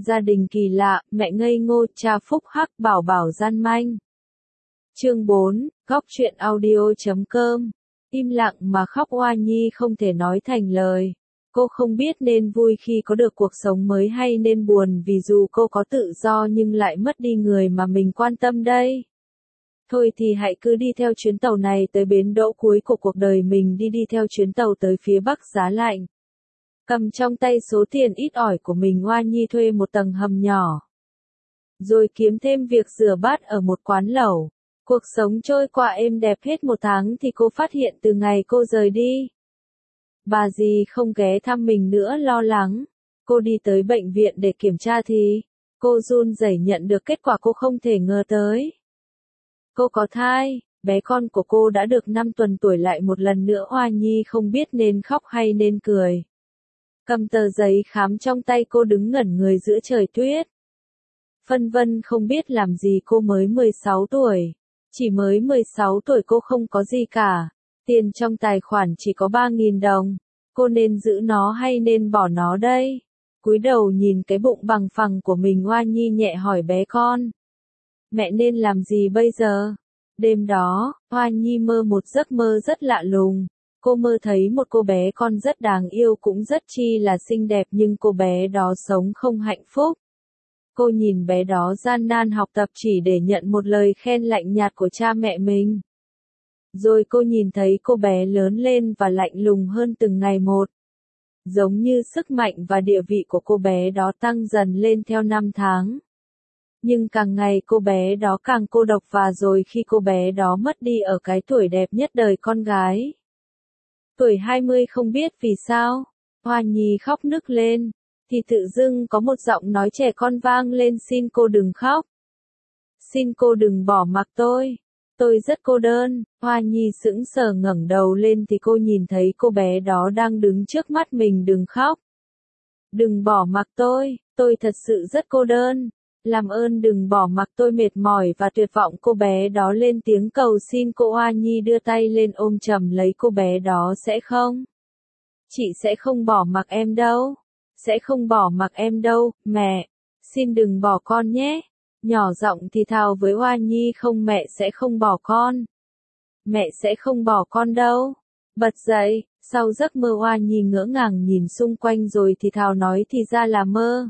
Gia đình kỳ lạ, mẹ ngây ngô, cha phúc hắc, bảo bảo gian manh. Chương 4, góc truyện audio.com. Im lặng mà khóc, Oa Nhi không thể nói thành lời. Cô không biết nên vui khi có được cuộc sống mới hay nên buồn vì dù cô có tự do nhưng lại mất đi người mà mình quan tâm đây. Thôi thì hãy cứ đi theo chuyến tàu này tới bến đỗ cuối của cuộc đời mình, đi theo chuyến tàu tới phía Bắc giá lạnh. Cầm trong tay số tiền ít ỏi của mình, Oa Nhi thuê một tầng hầm nhỏ. Rồi kiếm thêm việc rửa bát ở một quán lẩu. Cuộc sống trôi qua êm đẹp hết một tháng thì cô phát hiện từ ngày cô rời đi, bà dì không ghé thăm mình nữa, lo lắng. Cô đi tới bệnh viện để kiểm tra thì cô run rẩy nhận được kết quả cô không thể ngờ tới. Cô có thai, bé con của cô đã được 5 tuần tuổi. Lại một lần nữa Oa Nhi không biết nên khóc hay nên cười. Cầm tờ giấy khám trong tay, cô đứng ngẩn người giữa trời tuyết. Phân vân không biết làm gì, cô mới 16 tuổi. Chỉ mới 16 tuổi cô không có gì cả. Tiền trong tài khoản chỉ có 3.000 đồng. Cô nên giữ nó hay nên bỏ nó đây? Cúi đầu nhìn cái bụng bằng phẳng của mình, Oa Nhi nhẹ hỏi bé con. Mẹ nên làm gì bây giờ? Đêm đó, Oa Nhi mơ một giấc mơ rất lạ lùng. Cô mơ thấy một cô bé con rất đáng yêu, cũng rất chi là xinh đẹp, nhưng cô bé đó sống không hạnh phúc. Cô nhìn bé đó gian nan học tập chỉ để nhận một lời khen lạnh nhạt của cha mẹ mình. Rồi cô nhìn thấy cô bé lớn lên và lạnh lùng hơn từng ngày một. Giống như sức mạnh và địa vị của cô bé đó tăng dần lên theo năm tháng. Nhưng càng ngày cô bé đó càng cô độc, và rồi khi cô bé đó mất đi ở cái tuổi đẹp nhất đời con gái, tuổi 20, không biết vì sao, Oa Nhi khóc nức lên, thì tự dưng có một giọng nói trẻ con vang lên, xin cô đừng khóc. Xin cô đừng bỏ mặc tôi rất cô đơn. Oa Nhi sững sờ ngẩng đầu lên thì cô nhìn thấy cô bé đó đang đứng trước mắt mình. Đừng khóc. Đừng bỏ mặc tôi thật sự rất cô đơn. Làm ơn đừng bỏ mặc tôi, mệt mỏi và tuyệt vọng. Cô bé đó lên tiếng cầu xin cô. Oa Nhi đưa tay lên ôm chầm lấy cô bé đó. Sẽ không. Chị sẽ không bỏ mặc em đâu. Sẽ không bỏ mặc em đâu, mẹ. Xin đừng bỏ con nhé. Nhỏ giọng thì thào với Oa Nhi. Không, mẹ sẽ không bỏ con. Mẹ sẽ không bỏ con đâu. Bật dậy, sau giấc mơ Oa Nhi ngỡ ngàng nhìn xung quanh rồi thì thào nói thì ra là mơ.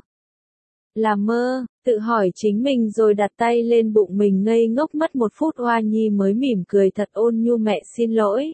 Là mơ, tự hỏi chính mình rồi đặt tay lên bụng mình ngây ngốc mất một phút. Oa Nhi mới mỉm cười thật ôn nhu. Mẹ xin lỗi.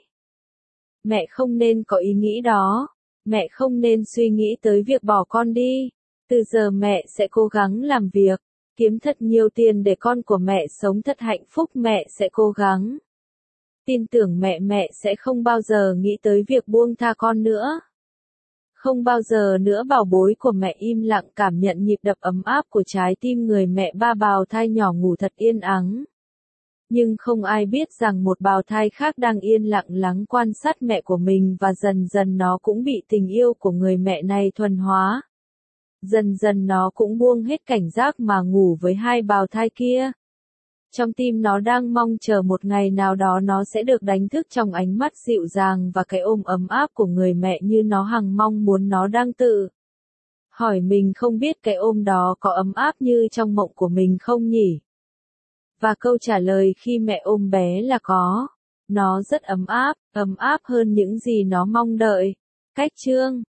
Mẹ không nên có ý nghĩ đó. Mẹ không nên suy nghĩ tới việc bỏ con đi. Từ giờ mẹ sẽ cố gắng làm việc, kiếm thật nhiều tiền để con của mẹ sống thật hạnh phúc. Mẹ sẽ cố gắng. Tin tưởng mẹ sẽ không bao giờ nghĩ tới việc buông tha con nữa. Không bao giờ nữa. Bảo bối của mẹ im lặng cảm nhận nhịp đập ấm áp của trái tim người mẹ. Ba bào thai nhỏ ngủ thật yên ắng. Nhưng không ai biết rằng một bào thai khác đang yên lặng lắng quan sát mẹ của mình, và dần dần nó cũng bị tình yêu của người mẹ này thuần hóa. Dần dần nó cũng buông hết cảnh giác mà ngủ với hai bào thai kia. Trong tim nó đang mong chờ một ngày nào đó nó sẽ được đánh thức trong ánh mắt dịu dàng và cái ôm ấm áp của người mẹ như nó hằng mong muốn. Nó đang tự hỏi mình không biết cái ôm đó có ấm áp như trong mộng của mình không nhỉ? Và câu trả lời khi mẹ ôm bé là có. Nó rất ấm áp hơn những gì nó mong đợi. Cách chương